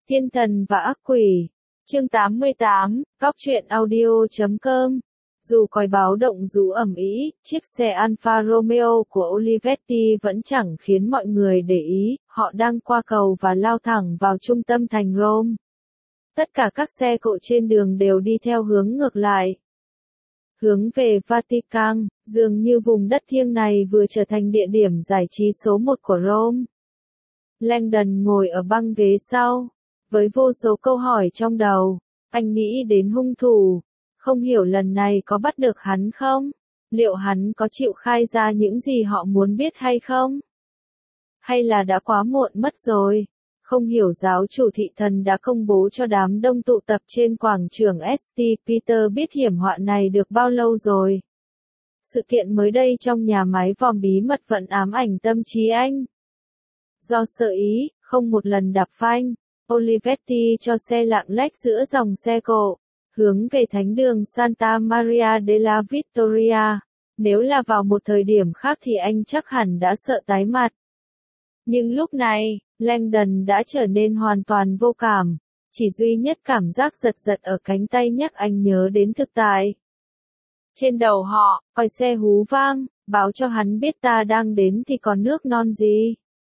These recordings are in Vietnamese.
Thiên thần và ác quỷ. Chương 88, Cóc truyện audio.com. Dù còi báo động rú ầm ĩ, chiếc xe Alfa Romeo của Olivetti vẫn chẳng khiến mọi người để ý, họ đang qua cầu và lao thẳng vào trung tâm thành Rome. Tất cả các xe cộ trên đường đều đi theo hướng ngược lại. Hướng về Vatican, dường như vùng đất thiêng này vừa trở thành địa điểm giải trí số 1 của Rome. Langdon ngồi ở băng ghế sau, với vô số câu hỏi trong đầu. Anh nghĩ đến hung thủ, không hiểu lần này có bắt được hắn không? Liệu hắn có chịu khai ra những gì họ muốn biết hay không? Hay là đã quá muộn mất rồi? Không hiểu giáo chủ thị thần đã công bố cho đám đông tụ tập trên quảng trường St. Peter biết hiểm họa này được bao lâu rồi? Sự kiện mới đây trong nhà máy vòm bí mật vẫn ám ảnh tâm trí anh. Do sợ ý, không một lần đạp phanh, Olivetti cho xe lạng lách giữa dòng xe cộ, hướng về thánh đường Santa Maria della Vittoria. Nếu là vào một thời điểm khác thì anh chắc hẳn đã sợ tái mặt. Nhưng lúc này, Langdon đã trở nên hoàn toàn vô cảm, chỉ duy nhất cảm giác giật giật ở cánh tay nhắc anh nhớ đến thực tại. Trên đầu họ, còi xe hú vang, báo cho hắn biết ta đang đến thì còn nước non gì.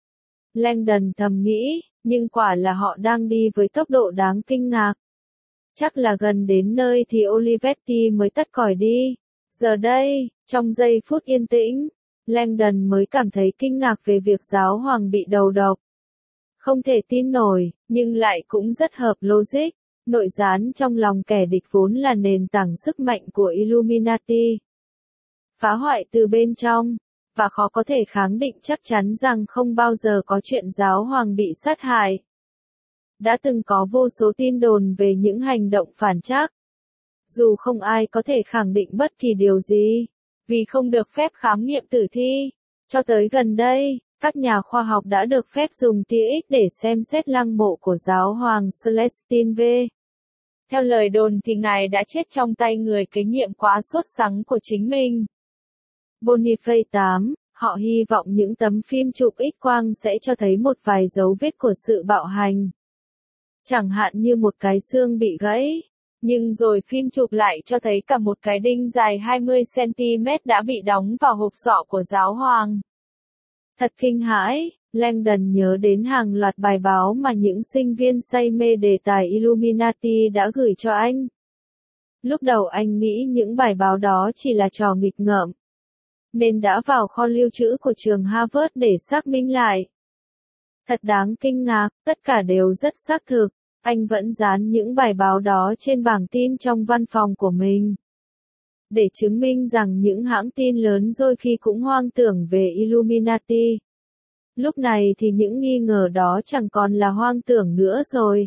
Langdon thầm nghĩ, nhưng quả là họ đang đi với tốc độ đáng kinh ngạc. Chắc là gần đến nơi thì Olivetti mới tắt còi đi. Giờ đây, trong giây phút yên tĩnh, Langdon mới cảm thấy kinh ngạc về việc giáo hoàng bị đầu độc. Không thể tin nổi, nhưng lại cũng rất hợp logic. Nội gián trong lòng kẻ địch vốn là nền tảng sức mạnh của Illuminati. Phá hoại từ bên trong, và khó có thể kháng định chắc chắn rằng không bao giờ có chuyện giáo hoàng bị sát hại. Đã từng có vô số tin đồn về những hành động phản trắc. Dù không ai có thể khẳng định bất kỳ điều gì, vì không được phép khám nghiệm tử thi. Cho tới gần đây, các nhà khoa học đã được phép dùng tia X để xem xét lăng mộ của giáo hoàng Celestine V. Theo lời đồn thì ngài đã chết trong tay người kế nhiệm quá sốt sắng của chính mình. Boniface VIII, họ hy vọng những tấm phim chụp X-quang sẽ cho thấy một vài dấu vết của sự bạo hành. Chẳng hạn như một cái xương bị gãy, nhưng rồi phim chụp lại cho thấy cả một cái đinh dài 20cm đã bị đóng vào hộp sọ của giáo hoàng. Thật kinh hãi, Langdon nhớ đến hàng loạt bài báo mà những sinh viên say mê đề tài Illuminati đã gửi cho anh. Lúc đầu anh nghĩ những bài báo đó chỉ là trò nghịch ngợm, nên đã vào kho lưu trữ của trường Harvard để xác minh lại. Thật đáng kinh ngạc, tất cả đều rất xác thực. Anh vẫn dán những bài báo đó trên bảng tin trong văn phòng của mình, để chứng minh rằng những hãng tin lớn đôi khi cũng hoang tưởng về Illuminati. Lúc này thì những nghi ngờ đó chẳng còn là hoang tưởng nữa rồi.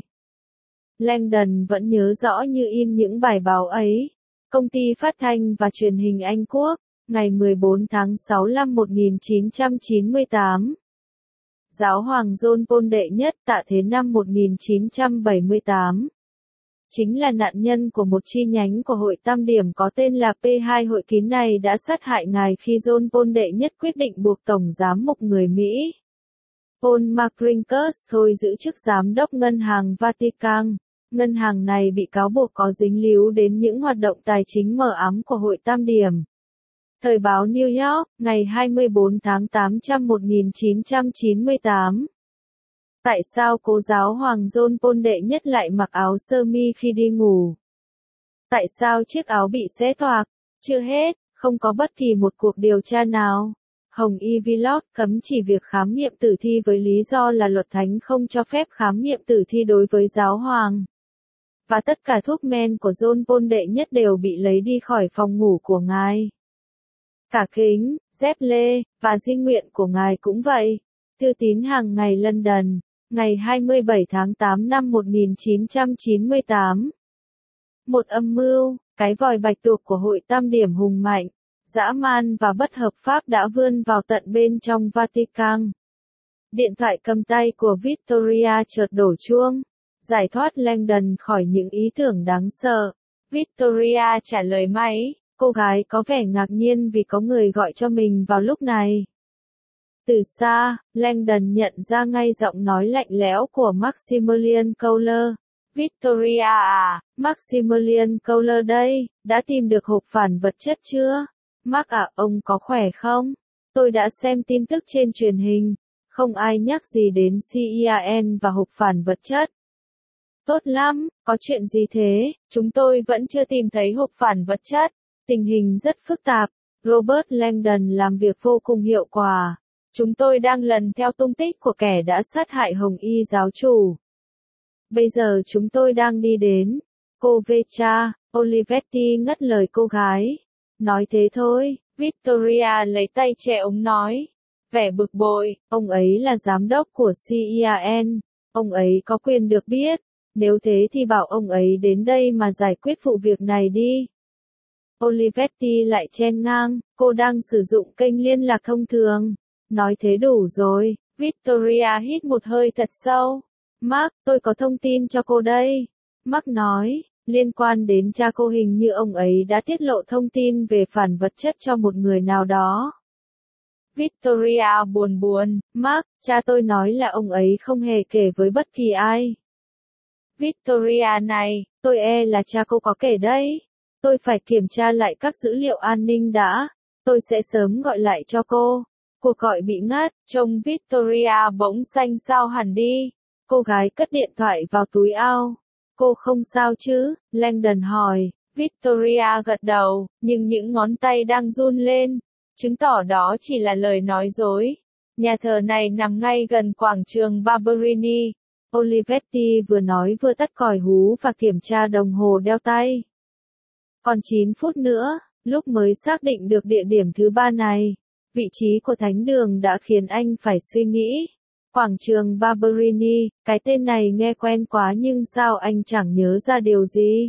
Langdon vẫn nhớ rõ như in những bài báo ấy. Công ty phát thanh và truyền hình Anh Quốc, ngày 14 tháng 6 năm 1998. Giáo hoàng John Paul đệ nhất tạ thế năm 1978. Chính là nạn nhân của một chi nhánh của hội tam điểm có tên là P2. Hội kín này đã sát hại ngài khi John Paul đệ nhất quyết định buộc Tổng giám mục người Mỹ Paul Macrinus thôi giữ chức giám đốc ngân hàng Vatican. Ngân hàng này bị cáo buộc có dính líu đến những hoạt động tài chính mờ ám của hội tam điểm. Thời báo New York, ngày 24 tháng 8 năm 1998. Tại sao cố giáo hoàng John Paul đệ nhất lại mặc áo sơ mi khi đi ngủ? Tại sao chiếc áo bị xé toạc? Chưa hết, không có bất kỳ một cuộc điều tra nào. Hồng Y Vlog cấm chỉ việc khám nghiệm tử thi với lý do là luật thánh không cho phép khám nghiệm tử thi đối với giáo hoàng. Và tất cả thuốc men của John Paul đệ nhất đều bị lấy đi khỏi phòng ngủ của ngài. Cả kính, dép lê, và di nguyện của ngài cũng vậy. Thư tín hàng ngày London, ngày 27 tháng 8 năm 1998. Một âm mưu, cái vòi bạch tuộc của hội tam điểm hùng mạnh, dã man và bất hợp pháp đã vươn vào tận bên trong Vatican. Điện thoại cầm tay của Victoria chợt đổ chuông, giải thoát Langdon khỏi những ý tưởng đáng sợ. Victoria trả lời máy. Cô gái có vẻ ngạc nhiên vì có người gọi cho mình vào lúc này. Từ xa, Langdon nhận ra ngay giọng nói lạnh lẽo của Maximilian Kohler. Victoria à, Maximilian Kohler đây, đã tìm được hộp phản vật chất chưa? Mark à, ông có khỏe không? Tôi đã xem tin tức trên truyền hình, không ai nhắc gì đến CERN và hộp phản vật chất. Tốt lắm, có chuyện gì thế? Chúng tôi vẫn chưa tìm thấy hộp phản vật chất. Tình hình rất phức tạp. Robert Langdon làm việc vô cùng hiệu quả. Chúng tôi đang lần theo tung tích của kẻ đã sát hại Hồng Y giáo chủ. Bây giờ chúng tôi đang đi đến. Cô Vecha, Olivetti ngắt lời cô gái. Nói thế thôi, Victoria lấy tay che ống nói. Vẻ bực bội, ông ấy là giám đốc của CERN. Ông ấy có quyền được biết. Nếu thế thì bảo ông ấy đến đây mà giải quyết vụ việc này đi. Olivetti lại chen ngang, cô đang sử dụng kênh liên lạc thông thường. Nói thế đủ rồi, Victoria hít một hơi thật sâu. Mark, tôi có thông tin cho cô đây. Mark nói, liên quan đến cha cô hình như ông ấy đã tiết lộ thông tin về phản vật chất cho một người nào đó. Victoria buồn buồn, Mark, cha tôi nói là ông ấy không hề kể với bất kỳ ai. Victoria này, tôi e là cha cô có kể đấy. Tôi phải kiểm tra lại các dữ liệu an ninh đã. Tôi sẽ sớm gọi lại cho cô. Cuộc gọi bị ngắt, trông Victoria bỗng xanh xao hẳn đi. Cô gái cất điện thoại vào túi áo. Cô không sao chứ? Langdon hỏi. Victoria gật đầu, nhưng những ngón tay đang run lên. Chứng tỏ đó chỉ là lời nói dối. Nhà thờ này nằm ngay gần quảng trường Barberini. Olivetti vừa nói vừa tắt còi hú và kiểm tra đồng hồ đeo tay. Còn 9 phút nữa, lúc mới xác định được địa điểm thứ ba này, vị trí của thánh đường đã khiến anh phải suy nghĩ. Quảng trường Barberini, cái tên này nghe quen quá nhưng sao anh chẳng nhớ ra điều gì?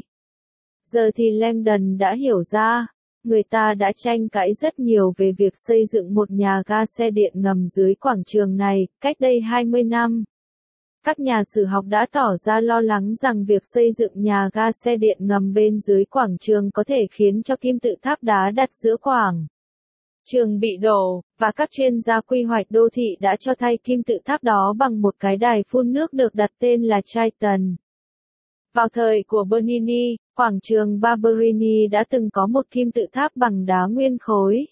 Giờ thì Langdon đã hiểu ra, người ta đã tranh cãi rất nhiều về việc xây dựng một nhà ga xe điện ngầm dưới quảng trường này, cách đây 20 năm. Các nhà sử học đã tỏ ra lo lắng rằng việc xây dựng nhà ga xe điện ngầm bên dưới quảng trường có thể khiến cho kim tự tháp đá đặt giữa quảng trường bị đổ, và các chuyên gia quy hoạch đô thị đã cho thay kim tự tháp đó bằng một cái đài phun nước được đặt tên là Triton. Vào thời của Bernini, quảng trường Barberini đã từng có một kim tự tháp bằng đá nguyên khối.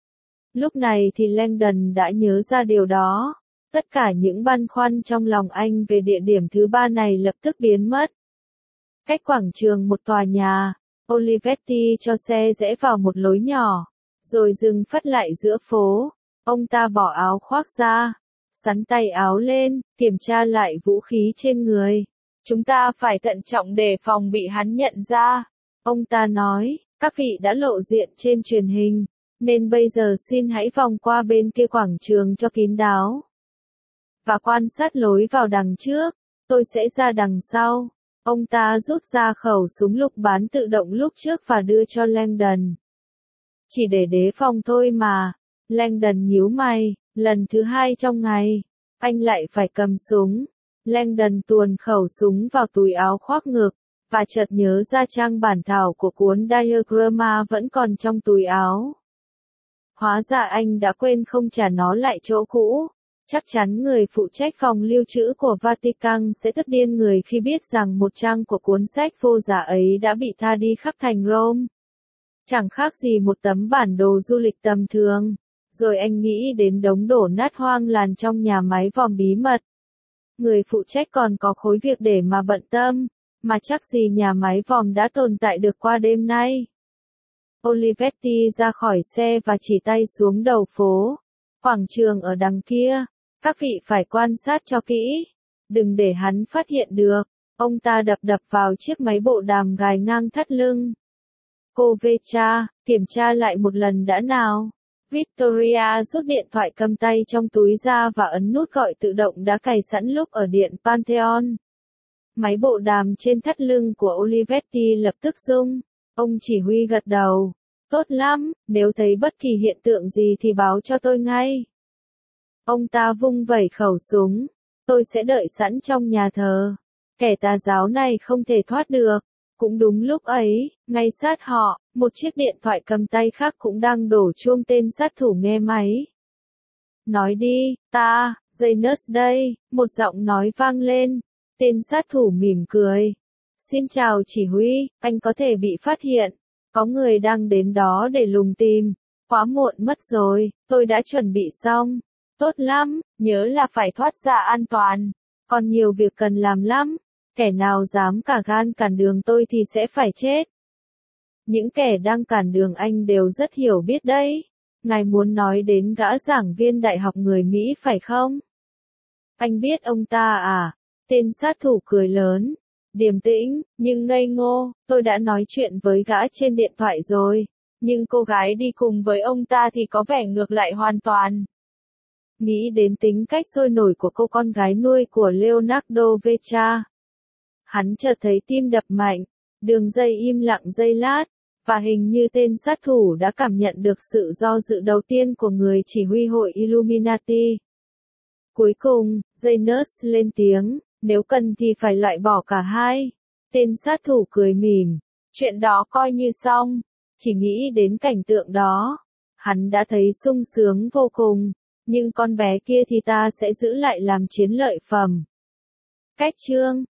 Lúc này thì Langdon đã nhớ ra điều đó. Tất cả những băn khoăn trong lòng anh về địa điểm thứ ba này lập tức biến mất. Cách quảng trường một tòa nhà, Olivetti cho xe rẽ vào một lối nhỏ, rồi dừng phắt lại giữa phố. Ông ta bỏ áo khoác ra, xắn tay áo lên, kiểm tra lại vũ khí trên người. Chúng ta phải thận trọng để phòng bị hắn nhận ra. Ông ta nói, các vị đã lộ diện trên truyền hình, nên bây giờ xin hãy vòng qua bên kia quảng trường cho kín đáo. Và quan sát lối vào đằng trước, tôi sẽ ra đằng sau. Ông ta rút ra khẩu súng lục bán tự động lúc trước và đưa cho Langdon. Chỉ để đề phòng thôi mà. Langdon nhíu mày, lần thứ hai trong ngày, anh lại phải cầm súng. Langdon tuồn khẩu súng vào túi áo khoác ngực, và chợt nhớ ra trang bản thảo của cuốn Diagramma vẫn còn trong túi áo. Hóa ra anh đã quên không trả nó lại chỗ cũ. Chắc chắn người phụ trách phòng lưu trữ của Vatican sẽ tức điên người khi biết rằng một trang của cuốn sách vô giá ấy đã bị tha đi khắp thành Rome. Chẳng khác gì một tấm bản đồ du lịch tầm thường. Rồi anh nghĩ đến đống đổ nát hoang làn trong nhà máy vòm bí mật. Người phụ trách còn có khối việc để mà bận tâm, mà chắc gì nhà máy vòm đã tồn tại được qua đêm nay. Olivetti ra khỏi xe và chỉ tay xuống đầu phố. Quảng trường ở đằng kia. Các vị phải quan sát cho kỹ. Đừng để hắn phát hiện được. Ông ta đập đập vào chiếc máy bộ đàm gài ngang thắt lưng. Cô Vecha, kiểm tra lại một lần đã nào. Victoria rút điện thoại cầm tay trong túi ra và ấn nút gọi tự động đã cài sẵn lúc ở điện Pantheon. Máy bộ đàm trên thắt lưng của Olivetti lập tức rung. Ông chỉ huy gật đầu. Tốt lắm, nếu thấy bất kỳ hiện tượng gì thì báo cho tôi ngay. Ông ta vung vẩy khẩu súng. Tôi sẽ đợi sẵn trong nhà thờ. Kẻ tà giáo này không thể thoát được. Cũng đúng lúc ấy, ngay sát họ, một chiếc điện thoại cầm tay khác cũng đang đổ chuông tên sát thủ nghe máy. Nói đi, Janus đây, một giọng nói vang lên. Tên sát thủ mỉm cười. Xin chào chỉ huy, anh có thể bị phát hiện. Có người đang đến đó để lùng tìm. Quá muộn mất rồi, tôi đã chuẩn bị xong. Tốt lắm, nhớ là phải thoát ra an toàn. Còn nhiều việc cần làm lắm. Kẻ nào dám cả gan cản đường tôi thì sẽ phải chết. Những kẻ đang cản đường anh đều rất hiểu biết đấy. Ngài muốn nói đến gã giảng viên đại học người Mỹ phải không? Anh biết ông ta à? Tên sát thủ cười lớn. Điềm tĩnh, nhưng ngây ngô, tôi đã nói chuyện với gã trên điện thoại rồi. Nhưng cô gái đi cùng với ông ta thì có vẻ ngược lại hoàn toàn. Nghĩ đến tính cách sôi nổi của cô con gái nuôi của Leonardo Vecha. Hắn chợt thấy tim đập mạnh, đường dây im lặng giây lát, và hình như tên sát thủ đã cảm nhận được sự do dự đầu tiên của người chỉ huy hội Illuminati. Cuối cùng, Janus lên tiếng, nếu cần thì phải loại bỏ cả hai. Tên sát thủ cười mỉm, chuyện đó coi như xong, chỉ nghĩ đến cảnh tượng đó. Hắn đã thấy sung sướng vô cùng, nhưng con bé kia thì ta sẽ giữ lại làm chiến lợi phẩm. Cách chương